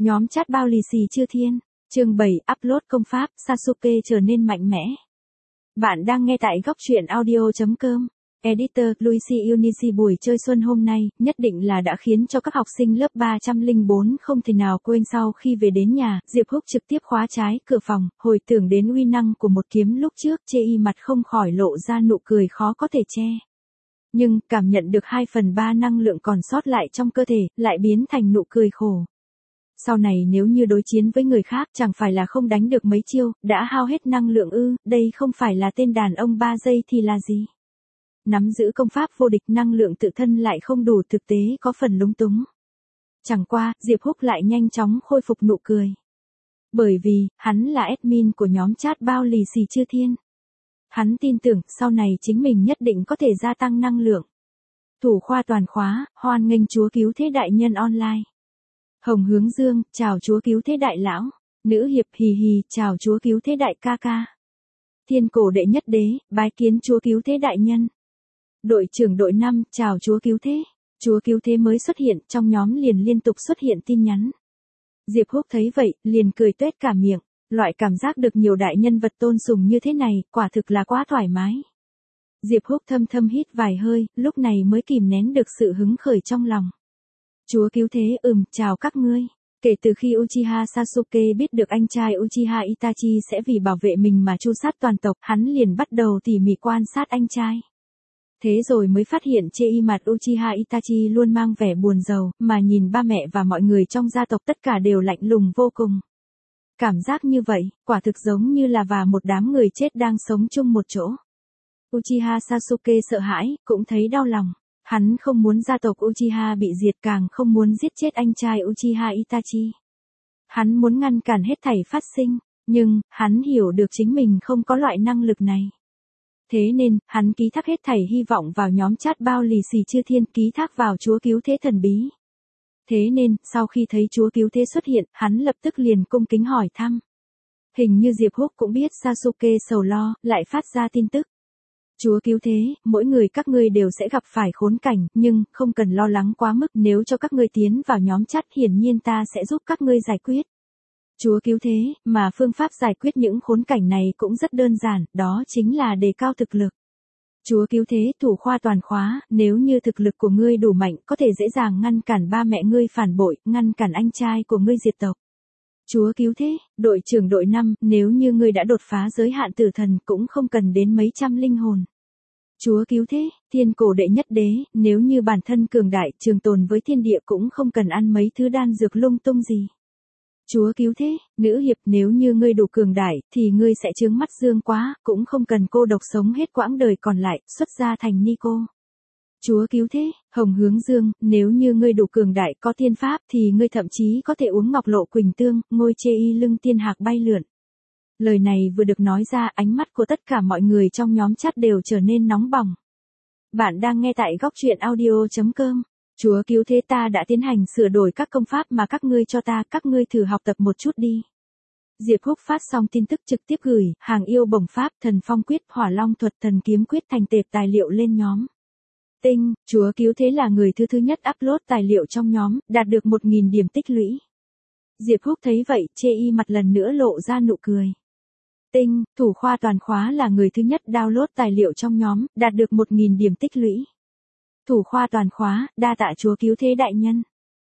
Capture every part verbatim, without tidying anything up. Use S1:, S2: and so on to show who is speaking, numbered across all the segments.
S1: Nhóm chat bao lì xì Chư Thiên, chương bảy, upload công pháp, Sasuke trở nên mạnh mẽ. Bạn đang nghe tại góc truyện audio chấm com. Editor, Luigi Unici buổi chơi xuân hôm nay, nhất định là đã khiến cho các học sinh lớp ba trăm lẻ bốn không thể nào quên sau khi về đến nhà, Diệp Húc trực tiếp khóa trái cửa phòng, hồi tưởng đến uy năng của một kiếm lúc trước, chê y mặt không khỏi lộ ra nụ cười khó có thể che. Nhưng, cảm nhận được hai phần ba năng lượng còn sót lại trong cơ thể, lại biến thành nụ cười khổ. Sau này nếu như đối chiến với người khác chẳng phải là không đánh được mấy chiêu, đã hao hết năng lượng ư, đây không phải là tên đàn ông ba giây thì là gì? Nắm giữ công pháp vô địch năng lượng tự thân lại không đủ, thực tế có phần lúng túng. Chẳng qua, Diệp Húc lại nhanh chóng khôi phục nụ cười. Bởi vì, hắn là admin của nhóm chat bao lì xì Chư Thiên. Hắn tin tưởng sau này chính mình nhất định có thể gia tăng năng lượng. Thủ khoa toàn khóa, hoan nghênh chúa cứu thế đại nhân online. Hồng Hướng Dương, chào chúa cứu thế đại lão. Nữ hiệp hì hì, chào chúa cứu thế đại ca ca. Thiên cổ đệ nhất đế, bái kiến chúa cứu thế đại nhân. Đội trưởng đội năm, chào chúa cứu thế. Chúa cứu thế mới xuất hiện, trong nhóm liền liên tục xuất hiện tin nhắn. Diệp Húc thấy vậy, liền cười tuét cả miệng. Loại cảm giác được nhiều đại nhân vật tôn sùng như thế này, quả thực là quá thoải mái. Diệp Húc thâm thâm hít vài hơi, lúc này mới kìm nén được sự hứng khởi trong lòng. Chúa cứu thế, ừm, chào các ngươi. Kể từ khi Uchiha Sasuke biết được anh trai Uchiha Itachi sẽ vì bảo vệ mình mà tru sát toàn tộc, hắn liền bắt đầu tỉ mỉ quan sát anh trai. Thế rồi mới phát hiện chê y mặt Uchiha Itachi luôn mang vẻ buồn rầu, mà nhìn ba mẹ và mọi người trong gia tộc tất cả đều lạnh lùng vô cùng. Cảm giác như vậy, quả thực giống như là và một đám người chết đang sống chung một chỗ. Uchiha Sasuke sợ hãi, cũng thấy đau lòng. Hắn không muốn gia tộc Uchiha bị diệt, càng không muốn giết chết anh trai Uchiha Itachi. Hắn muốn ngăn cản hết thảy phát sinh, nhưng, hắn hiểu được chính mình không có loại năng lực này. Thế nên, hắn ký thác hết thảy hy vọng vào nhóm chat bao lì xì Chư Thiên, ký thác vào chúa cứu thế thần bí. Thế nên, sau khi thấy chúa cứu thế xuất hiện, hắn lập tức liền cung kính hỏi thăm. Hình như Diệp Húc cũng biết Sasuke sầu lo, lại phát ra tin tức. Chúa cứu thế, mỗi người các ngươi đều sẽ gặp phải khốn cảnh, nhưng, không cần lo lắng quá mức, nếu cho các ngươi tiến vào nhóm chat hiển nhiên ta sẽ giúp các ngươi giải quyết. Chúa cứu thế, mà phương pháp giải quyết những khốn cảnh này cũng rất đơn giản, đó chính là đề cao thực lực. Chúa cứu thế, thủ khoa toàn khóa, nếu như thực lực của ngươi đủ mạnh, có thể dễ dàng ngăn cản ba mẹ ngươi phản bội, ngăn cản anh trai của ngươi diệt tộc. Chúa cứu thế, đội trưởng đội năm, nếu như ngươi đã đột phá giới hạn tử thần cũng không cần đến mấy trăm linh hồn. Chúa cứu thế, thiên cổ đệ nhất đế, nếu như bản thân cường đại, trường tồn với thiên địa cũng không cần ăn mấy thứ đan dược lung tung gì. Chúa cứu thế, nữ hiệp, nếu như ngươi đủ cường đại, thì ngươi sẽ chướng mắt dương quá, cũng không cần cô độc sống hết quãng đời còn lại, xuất gia thành ni cô. Chúa cứu thế, Hồng Hướng Dương, nếu như ngươi đủ cường đại có tiên pháp thì ngươi thậm chí có thể uống ngọc lộ quỳnh tương, ngôi chê y lưng tiên hạc bay lượn. Lời này vừa được nói ra, ánh mắt của tất cả mọi người trong nhóm chat đều trở nên nóng bỏng. Bạn đang nghe tại góc truyện audio chấm com. Chúa cứu thế, ta đã tiến hành sửa đổi các công pháp mà các ngươi cho ta, các ngươi thử học tập một chút đi. Diệp Húc phát xong tin tức trực tiếp gửi, hàng yêu bổng pháp, thần phong quyết, hỏa long thuật, thần kiếm quyết thành tệp tài liệu lên nhóm. Tinh, chúa cứu thế là người thứ thứ nhất upload tài liệu trong nhóm, đạt được một nghìn điểm tích lũy. Diệp Húc thấy vậy, chê y mặt lần nữa lộ ra nụ cười. Tinh, thủ khoa toàn khóa là người thứ nhất download tài liệu trong nhóm, đạt được một nghìn điểm tích lũy. Thủ khoa toàn khóa, đa tạ chúa cứu thế đại nhân.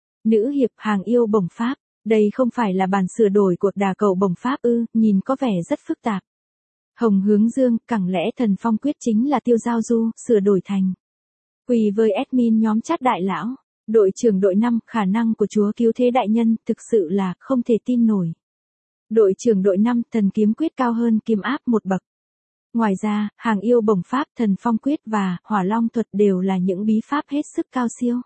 S1: Nữ hiệp, hàng yêu bổng pháp, đây không phải là bản sửa đổi của đà cầu bổng pháp ư, nhìn có vẻ rất phức tạp. Hồng Hướng Dương, chẳng lẽ thần phong quyết chính là tiêu giao du, sửa đổi thành. Quỳ với admin nhóm chat đại lão, đội trưởng đội năm, khả năng của chúa cứu thế đại nhân, thực sự là, không thể tin nổi. Đội trưởng đội năm, thần kiếm quyết cao hơn kiếm áp một bậc. Ngoài ra, hàng yêu bổng pháp, thần phong quyết và hỏa long thuật đều là những bí pháp hết sức cao siêu.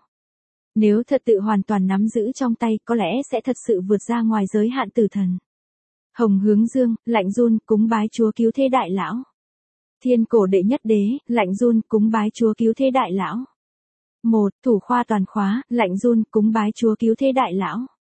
S1: Nếu thật tự hoàn toàn nắm giữ trong tay, có lẽ sẽ thật sự vượt ra ngoài giới hạn tử thần. Hồng Hướng Dương, lạnh run, cúng bái chúa cứu thế đại lão. Thiên cổ đệ nhất đế, lạnh run, cúng bái chúa cứu thế đại lão. Một, thủ khoa toàn khóa, lạnh run, cúng bái chúa cứu thế đại lão.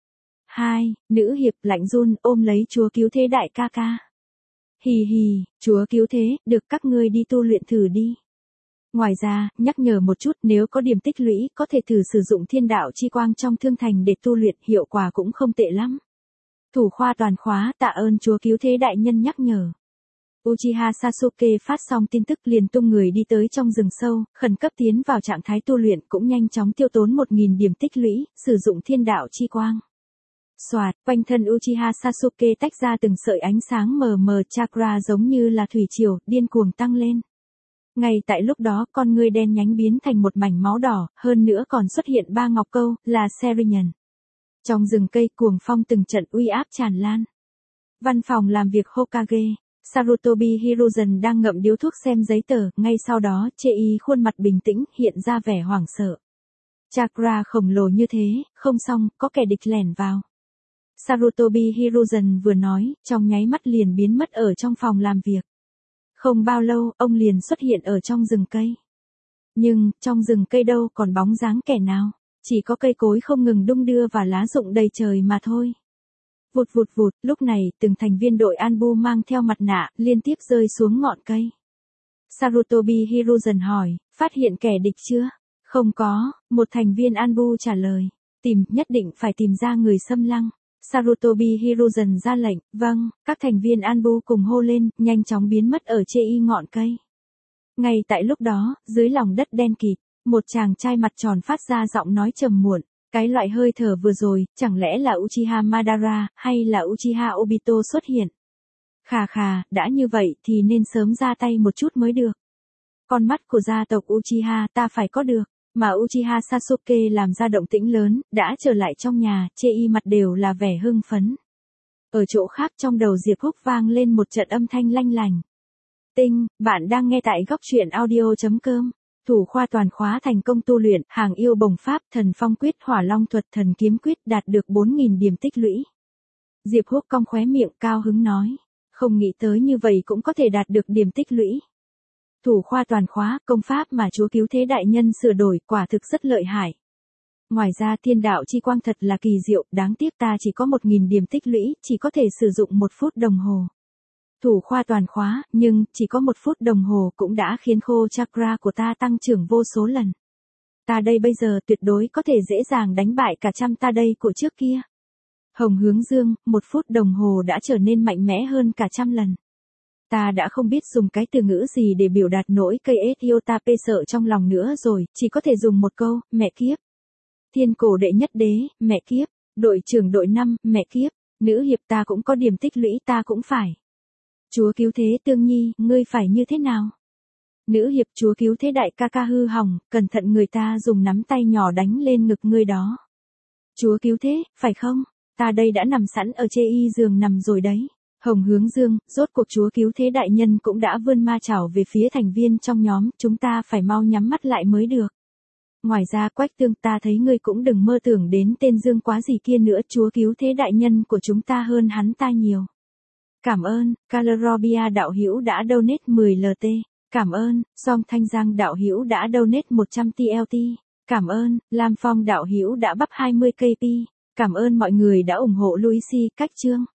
S1: Hai, nữ hiệp, lạnh run, ôm lấy chúa cứu thế đại ca ca. Hì hì, chúa cứu thế, được các ngươi đi tu luyện thử đi. Ngoài ra, nhắc nhở một chút, nếu có điểm tích lũy, có thể thử sử dụng thiên đạo chi quang trong thương thành để tu luyện, hiệu quả cũng không tệ lắm. Thủ khoa toàn khóa, tạ ơn Chúa Cứu Thế Đại Nhân nhắc nhở. Uchiha Sasuke phát xong tin tức liền tung người đi tới trong rừng sâu, khẩn cấp tiến vào trạng thái tu luyện, cũng nhanh chóng tiêu tốn một nghìn điểm tích lũy, sử dụng thiên đạo chi quang. Soạt, quanh thân Uchiha Sasuke tách ra từng sợi ánh sáng mờ mờ, chakra giống như là thủy triều, điên cuồng tăng lên. Ngay tại lúc đó, con ngươi đen nhánh biến thành một mảnh máu đỏ, hơn nữa còn xuất hiện ba ngọc câu, là Serinyàn. Trong rừng cây cuồng phong từng trận uy áp tràn lan. Văn phòng làm việc Hokage, Sarutobi Hiruzen đang ngậm điếu thuốc xem giấy tờ, ngay sau đó, Chei khuôn mặt bình tĩnh, hiện ra vẻ hoảng sợ. Chakra khổng lồ như thế, không xong, có kẻ địch lẻn vào. Sarutobi Hiruzen vừa nói, trong nháy mắt liền biến mất ở trong phòng làm việc. Không bao lâu, ông liền xuất hiện ở trong rừng cây. Nhưng, trong rừng cây đâu còn bóng dáng kẻ nào, chỉ có cây cối không ngừng đung đưa và lá rụng đầy trời mà thôi. Vụt vụt vụt, lúc này, từng thành viên đội Anbu mang theo mặt nạ, liên tiếp rơi xuống ngọn cây. Sarutobi Hiruzen hỏi, phát hiện kẻ địch chưa? Không có, một thành viên Anbu trả lời. Tìm, nhất định phải tìm ra người xâm lăng. Sarutobi Hiruzen ra lệnh, vâng, các thành viên Anbu cùng hô lên, nhanh chóng biến mất ở Chei ngọn cây. Ngay tại lúc đó, dưới lòng đất đen kịt, một chàng trai mặt tròn phát ra giọng nói trầm muộn. Cái loại hơi thở vừa rồi, chẳng lẽ là Uchiha Madara, hay là Uchiha Obito xuất hiện? Khà khà, đã như vậy thì nên sớm ra tay một chút mới được. Con mắt của gia tộc Uchiha ta phải có được, mà Uchiha Sasuke làm ra động tĩnh lớn, đã trở lại trong nhà, Chei mặt đều là vẻ hưng phấn. Ở chỗ khác trong đầu Diệp Húc vang lên một trận âm thanh lanh lành. Tinh, bạn đang nghe tại góc truyện audio chấm com. Thủ khoa toàn khóa thành công tu luyện, hàng yêu bồng pháp, thần phong quyết, hỏa long thuật, thần kiếm quyết, đạt được bốn nghìn điểm tích lũy. Diệp Húc cong khóe miệng cao hứng nói. Không nghĩ tới như vậy cũng có thể đạt được điểm tích lũy. Thủ khoa toàn khóa, công pháp mà Chúa Cứu Thế Đại Nhân sửa đổi, quả thực rất lợi hại. Ngoài ra thiên đạo chi quang thật là kỳ diệu, đáng tiếc ta chỉ có một nghìn điểm tích lũy, chỉ có thể sử dụng một phút đồng hồ. Thủ khoa toàn khóa, nhưng, chỉ có một phút đồng hồ cũng đã khiến khô chakra của ta tăng trưởng vô số lần. Ta đây bây giờ tuyệt đối có thể dễ dàng đánh bại cả trăm ta đây của trước kia. Hồng Hướng Dương, một phút đồng hồ đã trở nên mạnh mẽ hơn cả trăm lần. Ta đã không biết dùng cái từ ngữ gì để biểu đạt nỗi cây Ethiotape sợ trong lòng nữa rồi, chỉ có thể dùng một câu, mẹ kiếp. Thiên cổ đệ nhất đế, mẹ kiếp. Đội trưởng đội năm, mẹ kiếp. Nữ hiệp ta cũng có điểm tích lũy ta cũng phải. Chúa Cứu Thế Tương Nhi, ngươi phải như thế nào? Nữ hiệp Chúa Cứu Thế Đại ca ca hư hỏng, cẩn thận người ta dùng nắm tay nhỏ đánh lên ngực ngươi đó. Chúa Cứu Thế, phải không? Ta đây đã nằm sẵn ở Chei giường nằm rồi đấy. Hồng Hướng Dương, rốt cuộc Chúa Cứu Thế Đại Nhân cũng đã vươn ma chảo về phía thành viên trong nhóm, chúng ta phải mau nhắm mắt lại mới được. Ngoài ra Quách Tương, ta thấy ngươi cũng đừng mơ tưởng đến tên Dương Quá gì kia nữa, Chúa Cứu Thế Đại Nhân của chúng ta hơn hắn ta nhiều. Cảm ơn, Calorobia đạo hữu đã donate mười lờ tê. Cảm ơn, Song Thanh Giang đạo hữu đã donate một trăm tê lờ tê. Cảm ơn, Lam Phong đạo hữu đã bắp hai mươi ca pê. Cảm ơn mọi người đã ủng hộ Luigi Cách Chương.